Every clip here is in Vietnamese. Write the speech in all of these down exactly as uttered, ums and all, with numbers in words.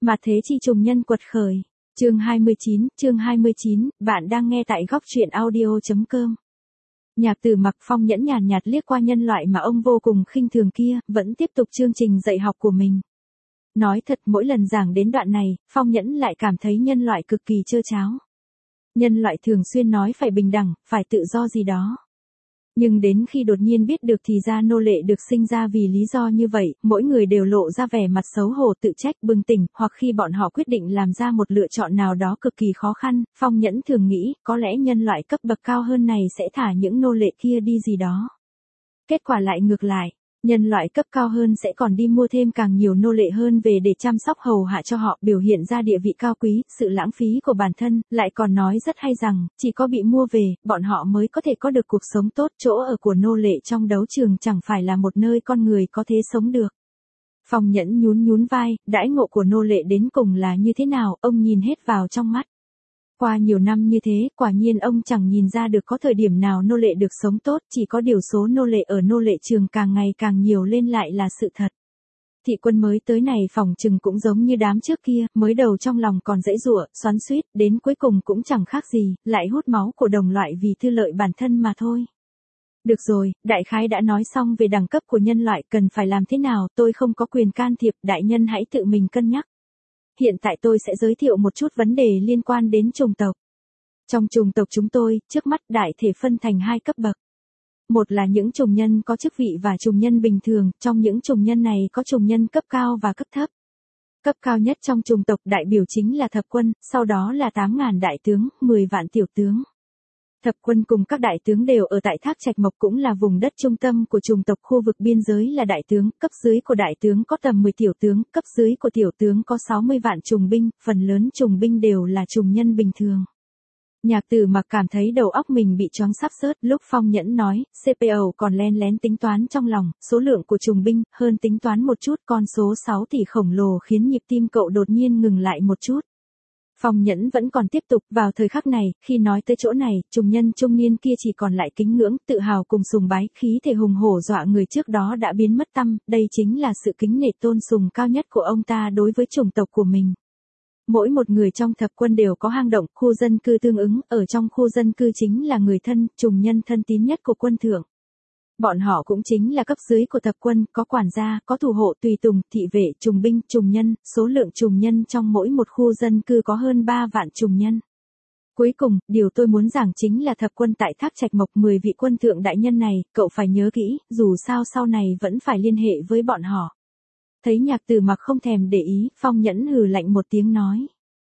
Mà thế chi trùng nhân quật khởi. Chương hai mươi chín, chương hai mươi chín, bạn đang nghe tại góc truyện audio.com. Nhạc Tử Mặc Phong Nhẫn nhàn nhạt liếc qua nhân loại mà ông vô cùng khinh thường kia, vẫn tiếp tục chương trình dạy học của mình. Nói thật, mỗi lần giảng đến đoạn này, Phong Nhẫn lại cảm thấy nhân loại cực kỳ trơ tráo. Nhân loại thường xuyên nói phải bình đẳng, phải tự do gì đó. Nhưng đến khi đột nhiên biết được thì ra nô lệ được sinh ra vì lý do như vậy, mỗi người đều lộ ra vẻ mặt xấu hổ tự trách bừng tỉnh, hoặc khi bọn họ quyết định làm ra một lựa chọn nào đó cực kỳ khó khăn, Phong Nhẫn thường nghĩ, có lẽ nhân loại cấp bậc cao hơn này sẽ thả những nô lệ kia đi gì đó. Kết quả lại ngược lại, nhân loại cấp cao hơn sẽ còn đi mua thêm càng nhiều nô lệ hơn về để chăm sóc hầu hạ cho họ, biểu hiện ra địa vị cao quý, sự lãng phí của bản thân, lại còn nói rất hay rằng, chỉ có bị mua về, bọn họ mới có thể có được cuộc sống tốt. Chỗ ở của nô lệ trong đấu trường chẳng phải là một nơi con người có thể sống được. Phong Nhẫn nhún nhún vai, đãi ngộ của nô lệ đến cùng là như thế nào, ông nhìn hết vào trong mắt. Qua nhiều năm như thế, quả nhiên ông chẳng nhìn ra được có thời điểm nào nô lệ được sống tốt, chỉ có điều số nô lệ ở nô lệ trường càng ngày càng nhiều lên lại là sự thật. Thị quân mới tới này phỏng chừng cũng giống như đám trước kia, mới đầu trong lòng còn dãy giụa, xoắn xuýt, đến cuối cùng cũng chẳng khác gì, lại hút máu của đồng loại vì tư lợi bản thân mà thôi. Được rồi, đại khái đã nói xong về đẳng cấp của nhân loại cần phải làm thế nào, tôi không có quyền can thiệp, đại nhân hãy tự mình cân nhắc. Hiện tại tôi sẽ giới thiệu một chút vấn đề liên quan đến chủng tộc. Trong chủng tộc chúng tôi, trước mắt đại thể phân thành hai cấp bậc. Một là những chủng nhân có chức vị và chủng nhân bình thường, trong những chủng nhân này có chủng nhân cấp cao và cấp thấp. Cấp cao nhất trong chủng tộc đại biểu chính là thập quân, sau đó là tám nghìn đại tướng, mười vạn tiểu tướng. Thập quân cùng các đại tướng đều ở tại Thác Trạch Mộc, cũng là vùng đất trung tâm của chủng tộc. Khu vực biên giới là đại tướng, cấp dưới của đại tướng có tầm mười tiểu tướng, cấp dưới của tiểu tướng có sáu mươi vạn trùng binh, phần lớn trùng binh đều là trùng nhân bình thường. Nhạc Tử Mặc cảm thấy đầu óc mình bị choáng sắp sớt, lúc Phong Nhẫn nói, xê pê ô còn len lén tính toán trong lòng, số lượng của trùng binh, hơn tính toán một chút, con số sáu tỷ khổng lồ khiến nhịp tim cậu đột nhiên ngừng lại một chút. Phong Nhẫn vẫn còn tiếp tục, vào thời khắc này, khi nói tới chỗ này, trùng nhân trung niên kia chỉ còn lại kính ngưỡng, tự hào cùng sùng bái, khí thể hùng hổ dọa người trước đó đã biến mất tăm, đây chính là sự kính nể tôn sùng cao nhất của ông ta đối với chủng tộc của mình. Mỗi một người trong thập quân đều có hang động, khu dân cư tương ứng, ở trong khu dân cư chính là người thân, trùng nhân thân tín nhất của quân thượng. Bọn họ cũng chính là cấp dưới của thập quân, có quản gia, có thủ hộ, tùy tùng, thị vệ, trùng binh, trùng nhân, số lượng trùng nhân trong mỗi một khu dân cư có hơn ba vạn trùng nhân. Cuối cùng, điều tôi muốn giảng chính là thập quân tại Thác Trạch Mộc, mười vị quân thượng đại nhân này, cậu phải nhớ kỹ, dù sao sau này vẫn phải liên hệ với bọn họ. Thấy Nhạc Tử Mặc không thèm để ý, Phong Nhẫn hừ lạnh một tiếng nói.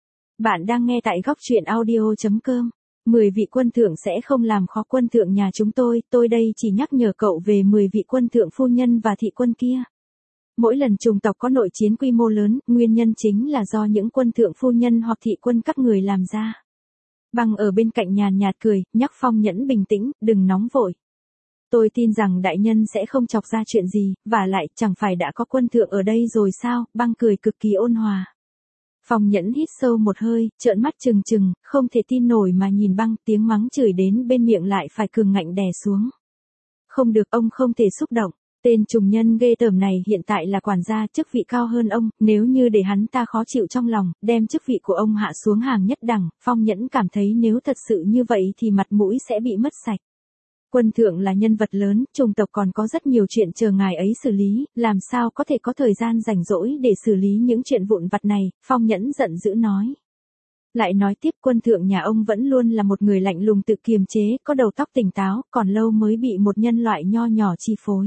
Bạn đang nghe tại góc truyện audio.com. mười vị quân thượng sẽ không làm khó quân thượng nhà chúng tôi, tôi đây chỉ nhắc nhở cậu về mười vị quân thượng phu nhân và thị quân kia. Mỗi lần chủng tộc có nội chiến quy mô lớn, nguyên nhân chính là do những quân thượng phu nhân hoặc thị quân các người làm ra. Băng ở bên cạnh nhàn nhạt cười, nhắc Phong Nhẫn bình tĩnh, đừng nóng vội. Tôi tin rằng đại nhân sẽ không chọc ra chuyện gì, và lại chẳng phải đã có quân thượng ở đây rồi sao, băng cười cực kỳ ôn hòa. Phong Nhẫn hít sâu một hơi, trợn mắt trừng trừng, không thể tin nổi mà nhìn băng, tiếng mắng chửi đến bên miệng lại phải cường ngạnh đè xuống. Không được, ông không thể xúc động, tên trùng nhân ghê tởm này hiện tại là quản gia, chức vị cao hơn ông, nếu như để hắn ta khó chịu trong lòng, đem chức vị của ông hạ xuống hàng nhất đẳng, Phong Nhẫn cảm thấy nếu thật sự như vậy thì mặt mũi sẽ bị mất sạch. Quân thượng là nhân vật lớn, chủng tộc còn có rất nhiều chuyện chờ ngài ấy xử lý, làm sao có thể có thời gian rảnh rỗi để xử lý những chuyện vụn vặt này, Phong Nhẫn giận dữ nói. Lại nói tiếp, quân thượng nhà ông vẫn luôn là một người lạnh lùng tự kiềm chế, có đầu tóc tỉnh táo, còn lâu mới bị một nhân loại nho nhỏ chi phối.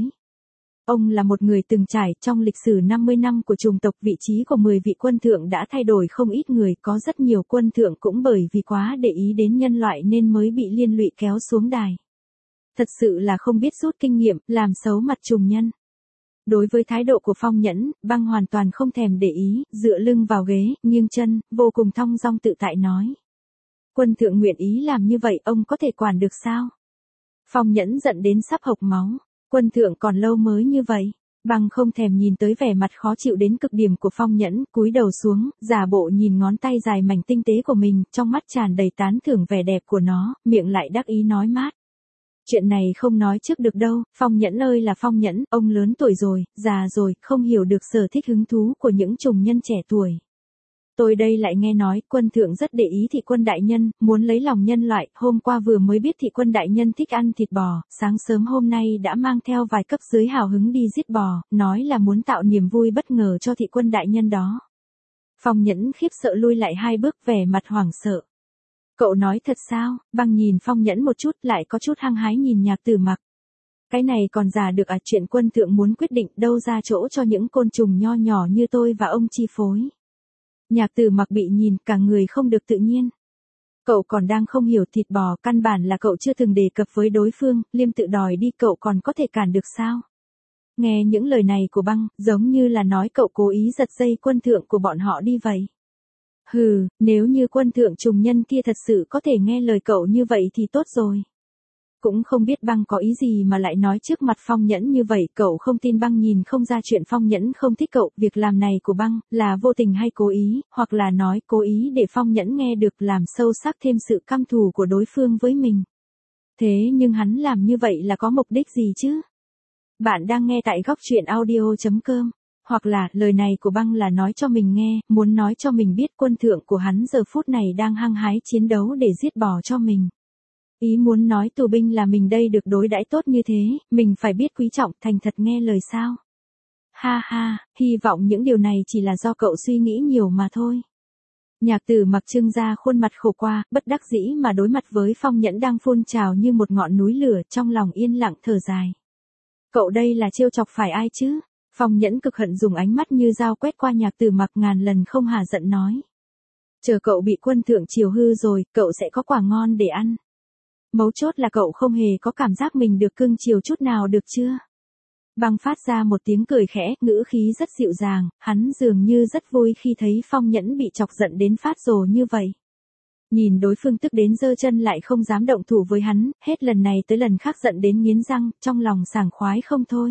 Ông là một người từng trải, trong lịch sử năm mươi năm của chủng tộc, vị trí của mười vị quân thượng đã thay đổi không ít người, có rất nhiều quân thượng cũng bởi vì quá để ý đến nhân loại nên mới bị liên lụy kéo xuống đài. Thật sự là không biết rút kinh nghiệm, làm xấu mặt trùng nhân. Đối với thái độ của Phong Nhẫn, băng hoàn toàn không thèm để ý, dựa lưng vào ghế, nghiêng chân, vô cùng thong dong tự tại nói. Quân thượng nguyện ý làm như vậy, ông có thể quản được sao? Phong Nhẫn giận đến sắp hộc máu. Quân thượng còn lâu mới như vậy. Băng không thèm nhìn tới vẻ mặt khó chịu đến cực điểm của Phong Nhẫn, cúi đầu xuống, giả bộ nhìn ngón tay dài mảnh tinh tế của mình, trong mắt tràn đầy tán thưởng vẻ đẹp của nó, miệng lại đắc ý nói mát. Chuyện này không nói trước được đâu, Phong Nhẫn ơi là Phong Nhẫn, ông lớn tuổi rồi, già rồi, không hiểu được sở thích hứng thú của những trùng nhân trẻ tuổi. Tôi đây lại nghe nói, quân thượng rất để ý thị quân đại nhân, muốn lấy lòng nhân loại, hôm qua vừa mới biết thị quân đại nhân thích ăn thịt bò, sáng sớm hôm nay đã mang theo vài cấp dưới hào hứng đi giết bò, nói là muốn tạo niềm vui bất ngờ cho thị quân đại nhân đó. Phong Nhẫn khiếp sợ lui lại hai bước, vẻ mặt hoảng sợ. Cậu nói thật sao? Băng nhìn Phong Nhẫn một chút, lại có chút hăng hái nhìn Nhạc Tử Mặc. Cái này còn giả được à, chuyện quân thượng muốn quyết định đâu ra chỗ cho những côn trùng nho nhỏ như tôi và ông chi phối. Nhạc Tử Mặc bị nhìn, cả người không được tự nhiên. Cậu còn đang không hiểu thịt bò, căn bản là cậu chưa từng đề cập với đối phương, liêm tự đòi đi, cậu còn có thể cản được sao? Nghe những lời này của Băng, giống như là nói cậu cố ý giật dây quân thượng của bọn họ đi vậy. Hừ, nếu như quân thượng trùng nhân kia thật sự có thể nghe lời cậu như vậy thì tốt rồi. Cũng không biết Băng có ý gì mà lại nói trước mặt Phong Nhẫn như vậy, cậu không tin Băng nhìn không ra chuyện Phong Nhẫn không thích cậu, việc làm này của Băng là vô tình hay cố ý, hoặc là nói cố ý để Phong Nhẫn nghe được làm sâu sắc thêm sự căm thù của đối phương với mình. Thế nhưng hắn làm như vậy là có mục đích gì chứ? Bạn đang nghe tại góc truyện audio chấm com. Hoặc là, lời này của Băng là nói cho mình nghe, muốn nói cho mình biết quân thượng của hắn giờ phút này đang hăng hái chiến đấu để giết bò cho mình. Ý muốn nói tù binh là mình đây được đối đãi tốt như thế, mình phải biết quý trọng, thành thật nghe lời sao. Ha ha, hy vọng những điều này chỉ là do cậu suy nghĩ nhiều mà thôi. Nhạc Tử Mặc trưng ra khuôn mặt khổ qua, bất đắc dĩ mà đối mặt với Phong Nhẫn đang phun trào như một ngọn núi lửa, trong lòng yên lặng thở dài. Cậu đây là trêu chọc phải ai chứ? Phong Nhẫn cực hận dùng ánh mắt như dao quét qua Nhạc Tử Mặc, ngàn lần không hà giận nói. Chờ cậu bị quân thượng chiều hư rồi, cậu sẽ có quả ngon để ăn. Mấu chốt là cậu không hề có cảm giác mình được cưng chiều chút nào được chưa? Băng phát ra một tiếng cười khẽ, ngữ khí rất dịu dàng, hắn dường như rất vui khi thấy Phong Nhẫn bị chọc giận đến phát rồ như vậy. Nhìn đối phương tức đến giơ chân lại không dám động thủ với hắn, hết lần này tới lần khác giận đến nghiến răng, trong lòng sảng khoái không thôi.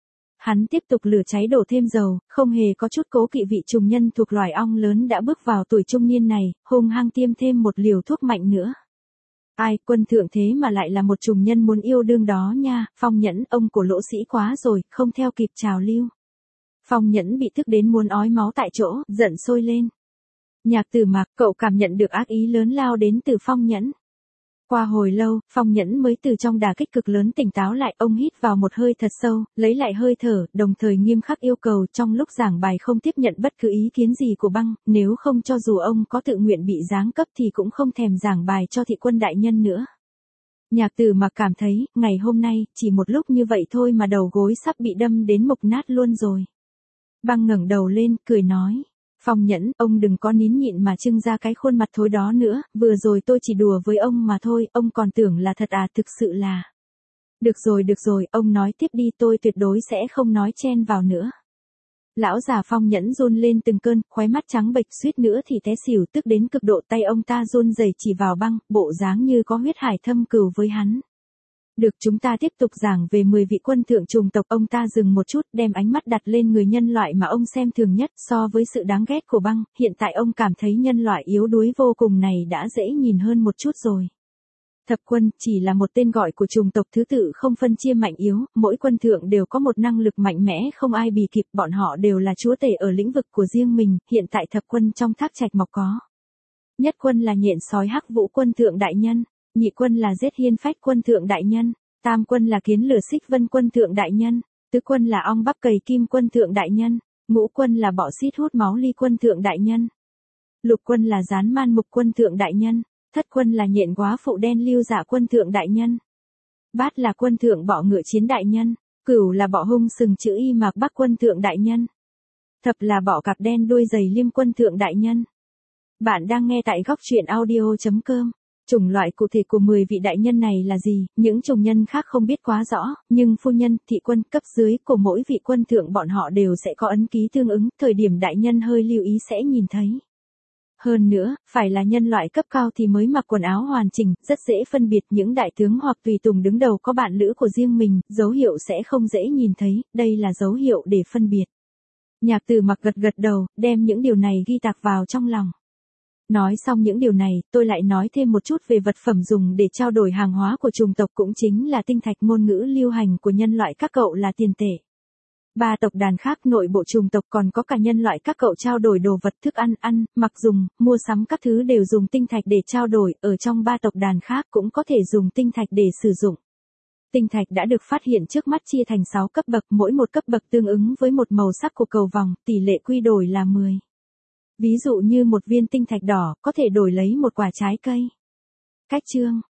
Hắn tiếp tục lửa cháy đổ thêm dầu, không hề có chút cố kỵ vị trùng nhân thuộc loài ong lớn đã bước vào tuổi trung niên này, hung hăng tiêm thêm một liều thuốc mạnh nữa. Ai, quân thượng thế mà lại là một trùng nhân muốn yêu đương đó nha, Phong Nhẫn, ông của Lỗ Sĩ quá rồi, không theo kịp trào lưu. Phong Nhẫn bị tức đến muốn ói máu tại chỗ, giận sôi lên. Nhạc Tử Mặc, cậu cảm nhận được ác ý lớn lao đến từ Phong Nhẫn. Qua hồi lâu, Phong Nhẫn mới từ trong đả kích cực lớn tỉnh táo lại, ông hít vào một hơi thật sâu, lấy lại hơi thở, đồng thời nghiêm khắc yêu cầu trong lúc giảng bài không tiếp nhận bất cứ ý kiến gì của Băng, nếu không cho dù ông có tự nguyện bị giáng cấp thì cũng không thèm giảng bài cho thị quân đại nhân nữa. Nhạc Tử Mặc cảm thấy, ngày hôm nay, chỉ một lúc như vậy thôi mà đầu gối sắp bị đâm đến mục nát luôn rồi. Băng ngẩng đầu lên, cười nói. Phong Nhẫn, ông đừng có nín nhịn mà trưng ra cái khuôn mặt thối đó nữa, vừa rồi tôi chỉ đùa với ông mà thôi, ông còn tưởng là thật à, thực sự là. Được rồi được rồi, ông nói tiếp đi, tôi tuyệt đối sẽ không nói chen vào nữa. Lão già Phong Nhẫn run lên từng cơn, khóe mắt trắng bệch suýt nữa thì té xỉu, tức đến cực độ, tay ông ta run rẩy chỉ vào Băng, bộ dáng như có huyết hải thâm cừu với hắn. Được, chúng ta tiếp tục giảng về mười vị quân thượng trùng tộc. Ông ta dừng một chút, đem ánh mắt đặt lên người nhân loại mà ông xem thường nhất. So với sự đáng ghét của Băng, hiện tại ông cảm thấy nhân loại yếu đuối vô cùng này đã dễ nhìn hơn một chút rồi. Thập quân chỉ là một tên gọi của trùng tộc thứ tự không phân chia mạnh yếu, mỗi quân thượng đều có một năng lực mạnh mẽ không ai bì kịp, bọn họ đều là chúa tể ở lĩnh vực của riêng mình. Hiện tại thập quân trong Thác Trạch Mộc có. Nhất quân là nhện sói Hắc Vũ quân thượng đại nhân. Nhị quân là Giết Hiên Phách quân thượng đại nhân, tam quân là Kiến Lửa Xích Vân quân thượng đại nhân, tứ quân là Ong Bắp Cầy Kim quân thượng đại nhân, ngũ quân là Bọ Xít Hút Máu Ly quân thượng đại nhân, lục quân là Gián Man Mục quân thượng đại nhân, thất quân là Nhện Quá Phụ Đen Lưu Dạ quân thượng đại nhân, bát là quân thượng Bọ Ngựa Chiến đại nhân, cửu là Bọ Hung Sừng Chữ Y Mạc Bắc quân thượng đại nhân, thập là Bọ Cạp Đen Đuôi Dày Liêm quân thượng đại nhân. Bạn đang nghe tại góc truyện audio chấm com. Chủng loại cụ thể của mười vị đại nhân này là gì, những chủng nhân khác không biết quá rõ, nhưng phu nhân, thị quân, cấp dưới của mỗi vị quân thượng bọn họ đều sẽ có ấn ký tương ứng, thời điểm đại nhân hơi lưu ý sẽ nhìn thấy. Hơn nữa, phải là nhân loại cấp cao thì mới mặc quần áo hoàn chỉnh, rất dễ phân biệt những đại tướng hoặc tùy tùng đứng đầu có bạn lữ của riêng mình, dấu hiệu sẽ không dễ nhìn thấy, đây là dấu hiệu để phân biệt. Nhạc Tử Mặc gật gật đầu, đem những điều này ghi tạc vào trong lòng. Nói xong những điều này, tôi lại nói thêm một chút về vật phẩm dùng để trao đổi hàng hóa của chủng tộc, cũng chính là tinh thạch. Ngôn ngữ lưu hành của nhân loại các cậu là tiền tệ. Ba tộc đàn khác nội bộ chủng tộc còn có cả nhân loại các cậu trao đổi đồ vật thức ăn ăn, mặc dùng, mua sắm các thứ đều dùng tinh thạch để trao đổi, ở trong ba tộc đàn khác cũng có thể dùng tinh thạch để sử dụng. Tinh thạch đã được phát hiện trước mắt chia thành sáu cấp bậc, mỗi một cấp bậc tương ứng với một màu sắc của cầu vòng, tỷ lệ quy đổi là mười. Ví dụ như một viên tinh thạch đỏ có thể đổi lấy một quả trái cây. Cách chương